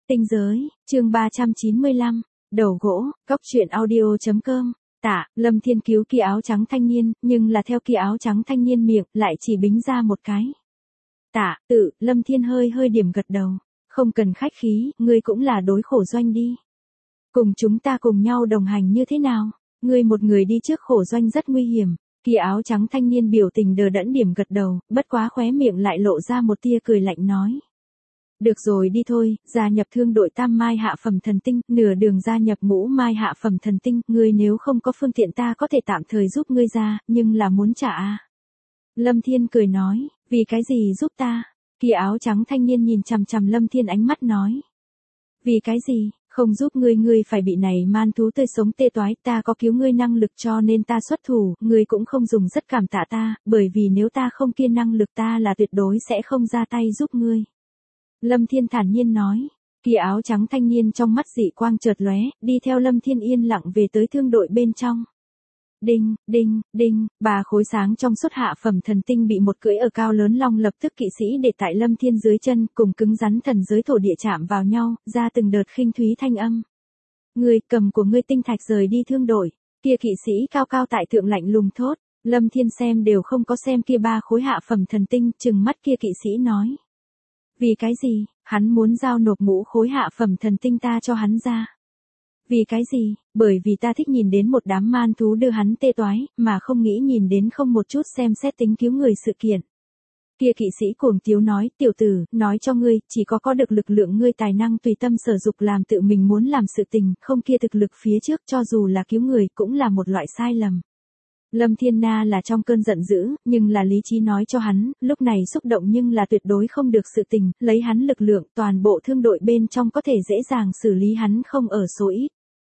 Tinh giới, chương 395, đầu gỗ, cóc truyện audio.com. Tạ, Lâm Thiên cứu kia áo trắng thanh niên, nhưng là theo kia áo trắng thanh niên miệng, lại chỉ bính ra một cái. Tạ, Lâm Thiên hơi điểm gật đầu. Không cần khách khí, ngươi cũng là đối khổ doanh đi. Cùng chúng ta cùng nhau đồng hành như thế nào? Ngươi một người đi trước khổ doanh rất nguy hiểm. Kia áo trắng thanh niên biểu tình đờ đẫn điểm gật đầu, bất quá khóe miệng lại lộ ra một tia cười lạnh nói. Được rồi đi thôi, gia nhập thương đội Tam Mai hạ phẩm thần tinh, nửa đường gia nhập Ngũ Mai hạ phẩm thần tinh, ngươi nếu không có phương tiện ta có thể tạm thời giúp ngươi ra, nhưng là muốn trả à. Lâm Thiên cười nói, vì cái gì giúp ta? Kia áo trắng thanh niên nhìn chằm chằm Lâm Thiên ánh mắt nói. Vì cái gì, không giúp ngươi phải bị này man thú tươi sống tê toái, ta có cứu ngươi năng lực cho nên ta xuất thủ, ngươi cũng không dùng rất cảm tạ ta, bởi vì nếu ta không kiên năng lực ta là tuyệt đối sẽ không ra tay giúp ngươi. Lâm Thiên thản nhiên nói, kia áo trắng thanh niên trong mắt dị quang chợt lóe, đi theo Lâm Thiên yên lặng về tới thương đội bên trong. Đinh, đinh, đinh, 3 khối sáng trong suốt hạ phẩm thần tinh bị một cưỡi ở cao lớn long lập tức kỵ sĩ để tại Lâm Thiên dưới chân, cùng cứng rắn thần giới thổ địa chạm vào nhau, ra từng đợt khinh thúy thanh âm. Người cầm của ngươi tinh thạch rời đi thương đội, kia kỵ sĩ cao cao tại thượng lạnh lùng thốt, Lâm Thiên xem đều không có xem kia 3 khối hạ phẩm thần tinh, trừng mắt kia kỵ sĩ nói. Vì cái gì, hắn muốn giao nộp ngũ khối hạ phẩm thần tinh ta cho hắn ra. Vì cái gì, bởi vì ta thích nhìn đến một đám man thú đưa hắn tê toái, mà không nghĩ nhìn đến không một chút xem xét tính cứu người sự kiện. Kia kỵ sĩ cuồng tiếu nói, tiểu tử, nói cho ngươi, chỉ có được lực lượng ngươi tài năng tùy tâm sở dục làm tự mình muốn làm sự tình, không kia thực lực phía trước cho dù là cứu người cũng là một loại sai lầm. Lâm Thiên Na là trong cơn giận dữ, nhưng là lý trí nói cho hắn, lúc này xúc động nhưng là tuyệt đối không được sự tình, lấy hắn lực lượng toàn bộ thương đội bên trong có thể dễ dàng xử lý hắn không ở số ít.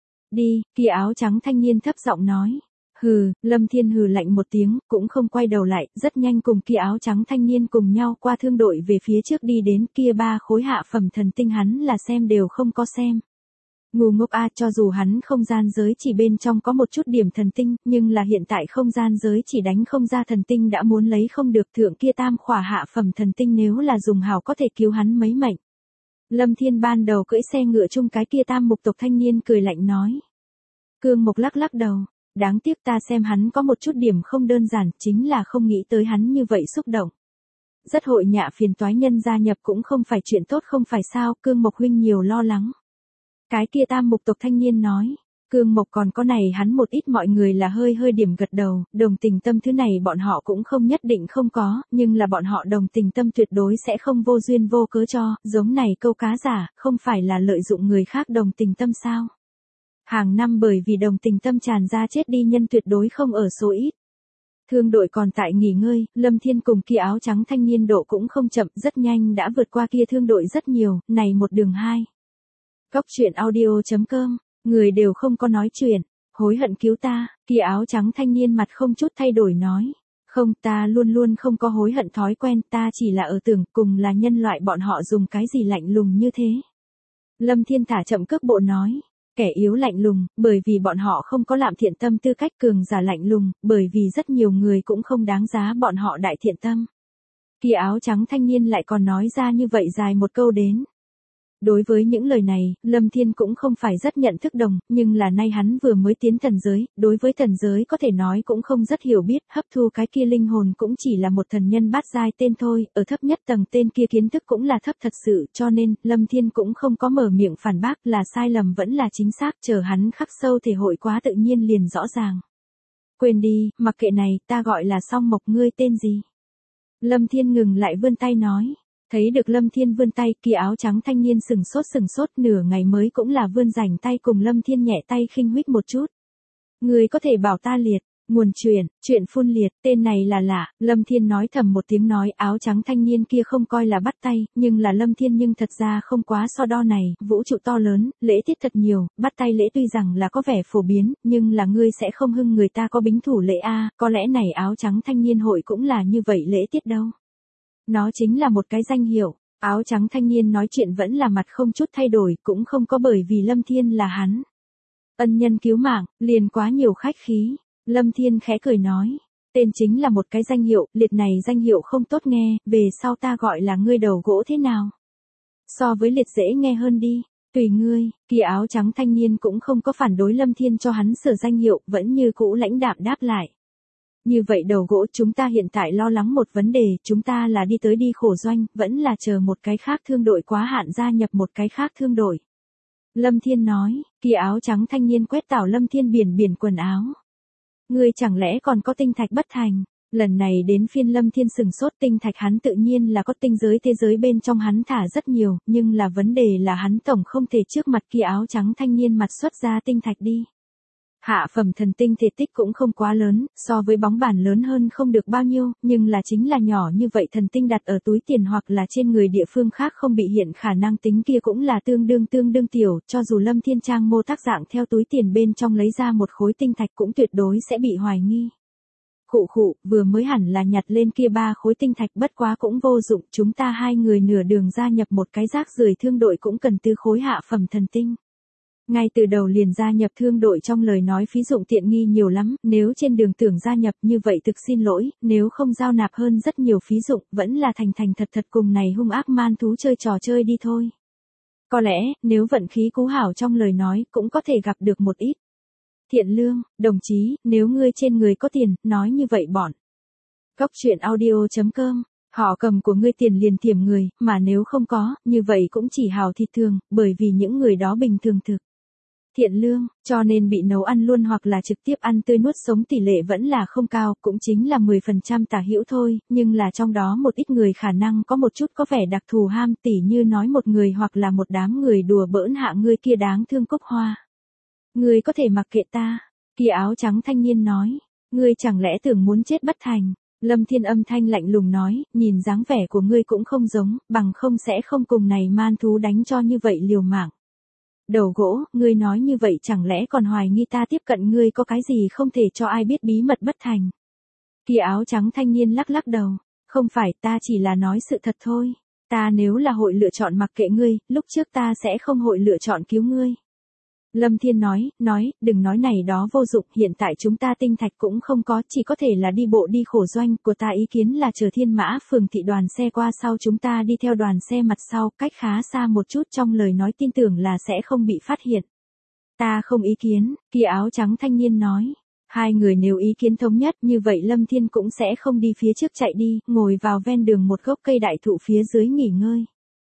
Đi, kia áo trắng thanh niên thấp giọng nói. Hừ, Lâm Thiên hừ lạnh một tiếng, cũng không quay đầu lại, rất nhanh cùng kia áo trắng thanh niên cùng nhau qua thương đội về phía trước đi đến kia 3 khối hạ phẩm thần tinh hắn là xem đều không có xem. Ngu ngốc a, cho dù hắn không gian giới chỉ bên trong có một chút điểm thần tinh, nhưng là hiện tại không gian giới chỉ đánh không ra thần tinh đã muốn lấy không được thượng kia tam khỏa hạ phẩm thần tinh nếu là dùng hào có thể cứu hắn mấy mệnh. Lâm Thiên ban đầu cưỡi xe ngựa chung cái kia tam mục tộc thanh niên cười lạnh nói. Cương Mục lắc đầu, đáng tiếc ta xem hắn có một chút điểm không đơn giản, chính là không nghĩ tới hắn như vậy xúc động. Rất hội nhạ phiền toái nhân gia nhập cũng không phải chuyện tốt không phải sao, Cương Mục huynh nhiều lo lắng. Cái kia tam mục tộc thanh niên nói, Cương Mục còn có này hắn một ít mọi người là hơi điểm gật đầu, đồng tình tâm thứ này bọn họ cũng không nhất định không có, nhưng là bọn họ đồng tình tâm tuyệt đối sẽ không vô duyên vô cớ cho, giống này câu cá giả, không phải là lợi dụng người khác đồng tình tâm sao. Hàng năm bởi vì đồng tình tâm tràn ra chết đi nhân tuyệt đối không ở số ít. Thương đội còn tại nghỉ ngơi, Lâm Thiên cùng kia áo trắng thanh niên độ cũng không chậm, rất nhanh đã vượt qua kia thương đội rất nhiều, này một đường 2. Cóc truyện audio.com, người đều không có nói chuyện, hối hận cứu ta, kia áo trắng thanh niên mặt không chút thay đổi nói. Không, ta luôn không có hối hận thói quen, ta chỉ là ở tưởng cùng là nhân loại bọn họ dùng cái gì lạnh lùng như thế. Lâm Thiên thả chậm cước bộ nói. Kẻ yếu lạnh lùng, bởi vì bọn họ không có làm thiện tâm tư cách cường giả lạnh lùng, bởi vì rất nhiều người cũng không đáng giá bọn họ đại thiện tâm. Kia áo trắng thanh niên lại còn nói ra như vậy dài một câu đến. Đối với những lời này, Lâm Thiên cũng không phải rất nhận thức đồng, nhưng là nay hắn vừa mới tiến thần giới, đối với thần giới có thể nói cũng không rất hiểu biết, hấp thu cái kia linh hồn cũng chỉ là một thần nhân bát giai tên thôi, ở thấp nhất tầng tên kia kiến thức cũng là thấp thật sự, cho nên, Lâm Thiên cũng không có mở miệng phản bác là sai lầm vẫn là chính xác, chờ hắn khắc sâu thể hội quá tự nhiên liền rõ ràng. Quên đi, mặc kệ này, ta gọi là Song Mộc, ngươi tên gì? Lâm Thiên ngừng lại vươn tay nói. Thấy được Lâm Thiên vươn tay, kia áo trắng thanh niên sừng sốt nửa ngày mới cũng là vươn rảnh tay cùng Lâm Thiên nhẹ tay khinh huých một chút. Người có thể bảo ta liệt, nguồn chuyện phun liệt, tên này là lạ, Lâm Thiên nói thầm một tiếng nói áo trắng thanh niên kia không coi là bắt tay, nhưng là Lâm Thiên nhưng thật ra không quá so đo này, vũ trụ to lớn, lễ tiết thật nhiều, bắt tay lễ tuy rằng là có vẻ phổ biến, nhưng là ngươi sẽ không hưng người ta có bính thủ lễ a, có lẽ này áo trắng thanh niên hội cũng là như vậy lễ tiết đâu. Nó chính là một cái danh hiệu, áo trắng thanh niên nói chuyện vẫn là mặt không chút thay đổi, cũng không có bởi vì Lâm Thiên là hắn. Ân nhân cứu mạng, liền quá nhiều khách khí, Lâm Thiên khẽ cười nói, tên chính là một cái danh hiệu, liệt này danh hiệu không tốt nghe, về sau ta gọi là ngươi đầu gỗ thế nào? So với liệt dễ nghe hơn đi. Tùy ngươi, kia áo trắng thanh niên cũng không có phản đối Lâm Thiên cho hắn sửa danh hiệu, vẫn như cũ lãnh đạm đáp lại. Như vậy đầu gỗ, chúng ta hiện tại lo lắng một vấn đề, chúng ta là đi tới đi khổ doanh, vẫn là chờ một cái khác thương đội quá hạn gia nhập một cái khác thương đội. Lâm Thiên nói, kia áo trắng thanh niên quét tảo Lâm Thiên biển quần áo. Ngươi chẳng lẽ còn có tinh thạch bất thành? Lần này đến phiên Lâm Thiên sừng sốt, tinh thạch hắn tự nhiên là có, tinh giới thế giới bên trong hắn thả rất nhiều, nhưng là vấn đề là hắn tổng không thể trước mặt kia áo trắng thanh niên mặt xuất ra tinh thạch đi. Hạ phẩm thần tinh thể tích cũng không quá lớn, so với bóng bàn lớn hơn không được bao nhiêu, nhưng là chính là nhỏ như vậy thần tinh đặt ở túi tiền hoặc là trên người địa phương khác không bị hiện khả năng tính kia cũng là tương đương tiểu, cho dù Lâm Thiên Trang mô tác dạng theo túi tiền bên trong lấy ra một khối tinh thạch cũng tuyệt đối sẽ bị hoài nghi. Khụ, vừa mới hẳn là nhặt lên kia 3 khối tinh thạch, bất quá cũng vô dụng, chúng ta 2 người nửa đường gia nhập một cái rác rưởi thương đội cũng cần 4 khối hạ phẩm thần tinh. Ngay từ đầu liền gia nhập thương đội trong lời nói phí dụng tiện nghi nhiều lắm, nếu trên đường tưởng gia nhập như vậy thực xin lỗi, nếu không giao nạp hơn rất nhiều phí dụng, vẫn là thành thật cùng này hung ác man thú chơi trò chơi đi thôi. Có lẽ, nếu vận khí cú hảo trong lời nói, cũng có thể gặp được một ít. Thiện lương, đồng chí, nếu ngươi trên người có tiền, nói như vậy bọn. Cốc truyện audio.com, họ cầm của ngươi tiền liền thiểm người, mà nếu không có, như vậy cũng chỉ hào thịt thường, bởi vì những người đó bình thường thực. Thiện lương, cho nên bị nấu ăn luôn hoặc là trực tiếp ăn tươi nuốt sống tỷ lệ vẫn là không cao, cũng chính là 10% tả hữu thôi, nhưng là trong đó một ít người khả năng có một chút có vẻ đặc thù ham, tỉ như nói một người hoặc là một đám người đùa bỡn hạ ngươi kia đáng thương Cúc Hoa. Ngươi có thể mặc kệ ta, kia áo trắng thanh niên nói, ngươi chẳng lẽ tưởng muốn chết bất thành. Lâm Thiên âm thanh lạnh lùng nói, nhìn dáng vẻ của ngươi cũng không giống, bằng không sẽ không cùng này man thú đánh cho như vậy liều mạng. Đầu gỗ, ngươi nói như vậy chẳng lẽ còn hoài nghi ta tiếp cận ngươi có cái gì không thể cho ai biết bí mật bất thành. Kia áo trắng thanh niên lắc đầu, không phải, ta chỉ là nói sự thật thôi, ta nếu là hội lựa chọn mặc kệ ngươi, lúc trước ta sẽ không hội lựa chọn cứu ngươi. Lâm Thiên nói, đừng nói này đó vô dụng, hiện tại chúng ta tinh thạch cũng không có, chỉ có thể là đi bộ đi khổ doanh, của ta ý kiến là chờ Thiên Mã Phường thị đoàn xe qua sau chúng ta đi theo đoàn xe mặt sau, cách khá xa một chút, trong lời nói tin tưởng là sẽ không bị phát hiện. Ta không ý kiến, kia áo trắng thanh niên nói. Hai người nếu ý kiến thống nhất như vậy Lâm Thiên cũng sẽ không đi phía trước chạy đi, ngồi vào ven đường một gốc cây đại thụ phía dưới nghỉ ngơi.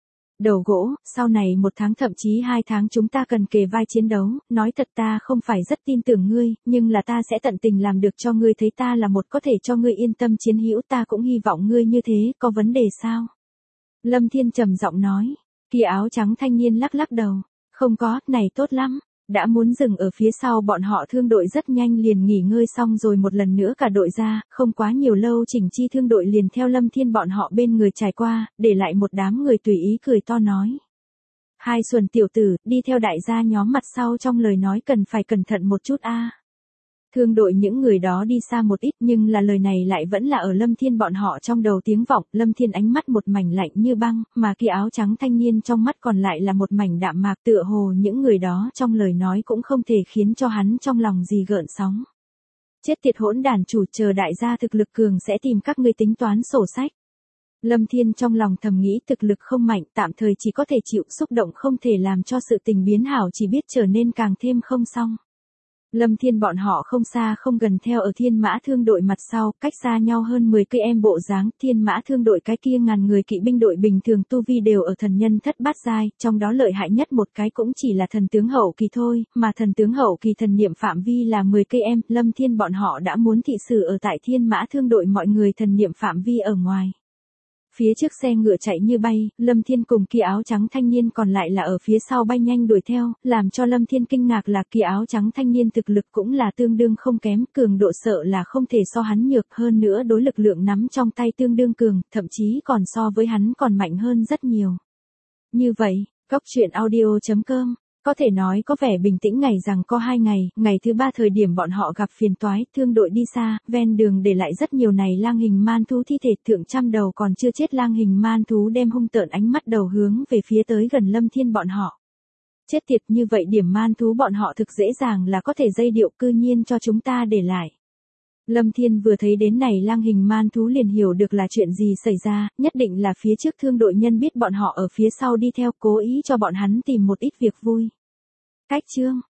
Đầu gỗ, sau này 1 tháng thậm chí 2 tháng chúng ta cần kề vai chiến đấu, nói thật ta không phải rất tin tưởng ngươi, nhưng là ta sẽ tận tình làm được cho ngươi thấy ta là một có thể cho ngươi yên tâm chiến hữu, ta cũng hy vọng ngươi như thế, có vấn đề sao? Lâm Thiên trầm giọng nói, kia áo trắng thanh niên lắc đầu, không có, này tốt lắm. Đã muốn dừng ở phía sau bọn họ thương đội rất nhanh liền nghỉ ngơi xong rồi một lần nữa cả đội ra, không quá nhiều lâu chỉnh chi thương đội liền theo Lâm Thiên bọn họ bên người trải qua, để lại một đám người tùy ý cười to nói. Hai Xuân tiểu tử, đi theo đại gia nhóm mặt sau trong lời nói cần phải cẩn thận một chút a. Thương đội những người đó đi xa một ít nhưng là lời này lại vẫn là ở Lâm Thiên bọn họ trong đầu tiếng vọng, Lâm Thiên ánh mắt một mảnh lạnh như băng, mà kia áo trắng thanh niên trong mắt còn lại là một mảnh đạm mạc, tựa hồ những người đó trong lời nói cũng không thể khiến cho hắn trong lòng gì gợn sóng. Chết tiệt hỗn đàn chủ, chờ đại gia thực lực cường sẽ tìm các ngươi tính toán sổ sách. Lâm Thiên trong lòng thầm nghĩ thực lực không mạnh, tạm thời chỉ có thể chịu xúc động không thể làm cho sự tình biến hảo, chỉ biết trở nên càng thêm không xong. Lâm Thiên bọn họ không xa không gần theo ở Thiên Mã thương đội mặt sau, cách xa nhau hơn 10 cây em bộ dáng, Thiên Mã thương đội cái kia ngàn người kỵ binh đội bình thường tu vi đều ở thần nhân thất bát giai, trong đó lợi hại nhất một cái cũng chỉ là thần tướng hậu kỳ thôi, mà thần tướng hậu kỳ thần niệm phạm vi là 10 cây em, Lâm Thiên bọn họ đã muốn thị sử ở tại Thiên Mã thương đội mọi người thần niệm phạm vi ở ngoài. Phía trước xe ngựa chạy như bay, Lâm Thiên cùng kia áo trắng thanh niên còn lại là ở phía sau bay nhanh đuổi theo, làm cho Lâm Thiên kinh ngạc là kia áo trắng thanh niên thực lực cũng là tương đương không kém, cường độ sợ là không thể so hắn nhược, hơn nữa đối lực lượng nắm trong tay tương đương cường, thậm chí còn so với hắn còn mạnh hơn rất nhiều. Như vậy, Cốc truyện audio.com có thể nói có vẻ bình tĩnh ngày rằng có 2 ngày, ngày thứ 3 thời điểm bọn họ gặp phiền toái, thương đội đi xa, ven đường để lại rất nhiều này lang hình man thú thi thể, thượng trăm đầu còn chưa chết lang hình man thú đem hung tợn ánh mắt đầu hướng về phía tới gần Lâm Thiên bọn họ. Chết tiệt, như vậy điểm man thú bọn họ thực dễ dàng là có thể dây điệu, cư nhiên cho chúng ta để lại. Lâm Thiên vừa thấy đến này lang hình man thú liền hiểu được là chuyện gì xảy ra, nhất định là phía trước thương đội nhân biết bọn họ ở phía sau đi theo, cố ý cho bọn hắn tìm một ít việc vui. Cách chương